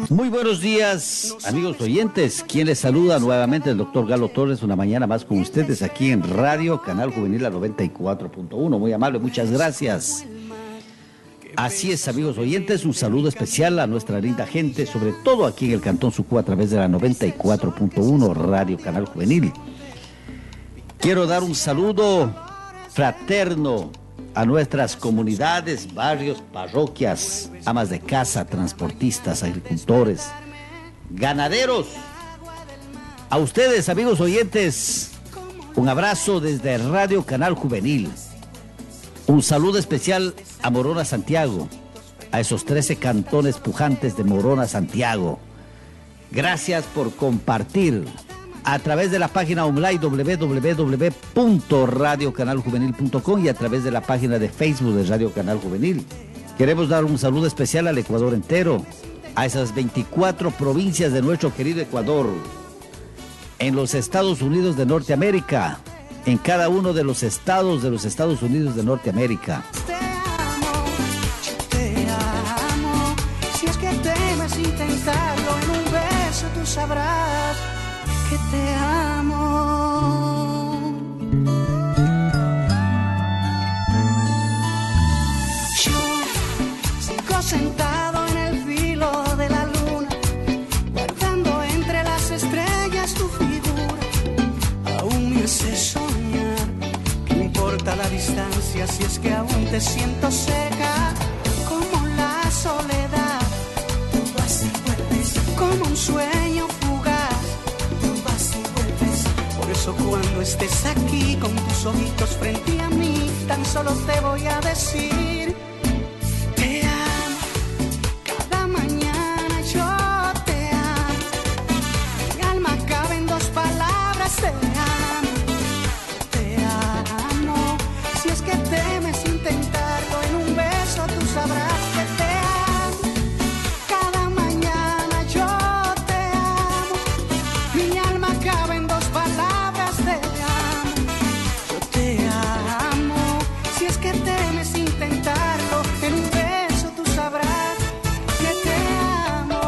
Muy buenos días, amigos oyentes. Quien les saluda nuevamente el doctor Galo Torres, una mañana más con ustedes aquí en Radio Canal Juvenil a 94.1. Muy amable, muchas gracias. Así es, amigos oyentes, un saludo especial a nuestra linda gente, sobre todo aquí en el Cantón Sucú a través de la 94.1 Radio Canal Juvenil. Quiero dar un saludo fraterno a nuestras comunidades, barrios, parroquias, amas de casa, transportistas, agricultores, ganaderos. A ustedes, amigos oyentes, un abrazo desde Radio Canal Juvenil. Un saludo especial a Morona Santiago, a esos 13 cantones pujantes de Morona Santiago. Gracias por compartir a través de la página online www.radiocanaljuvenil.com y a través de la página de Facebook de Radio Canal Juvenil. Queremos dar un saludo especial al Ecuador entero, a esas 24 provincias de nuestro querido Ecuador, en los Estados Unidos de Norteamérica, en cada uno de los estados de los Estados Unidos de Norteamérica. Te amo, si es que temes intentarlo, en un beso tú sabrás que te amo. Yo sigo sentado en el filo de la luna, guardando entre las estrellas tu figura. Aún me hace soñar, ¿qué importa la distancia si es que aún te siento cerca? Como la soledad, tú vas y vuelves, como un sueño fugaz. Por eso cuando estés aquí con tus ojitos frente a mí, tan solo te voy a decir: te amo. Cada mañana yo te amo. Mi alma cabe en dos palabras: te amo. Te amo. Si es que temes intentarlo, en un beso tú sabrás que te amo. Cada mañana yo te amo. Mi alma cabe en dos palabras: te amo. Yo te amo. Si es que temes intentarlo, en un beso tú sabrás que te amo.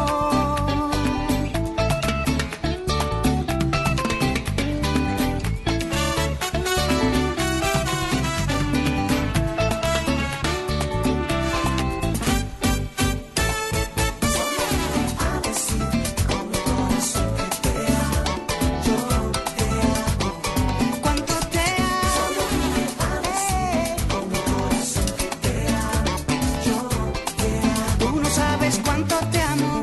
Cuánto te amo, tú no sabes cuánto te amo.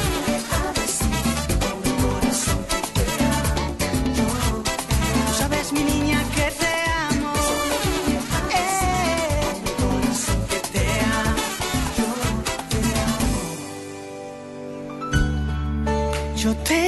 Tú sabes, mi niña, que te amo. Que te amo. Yo te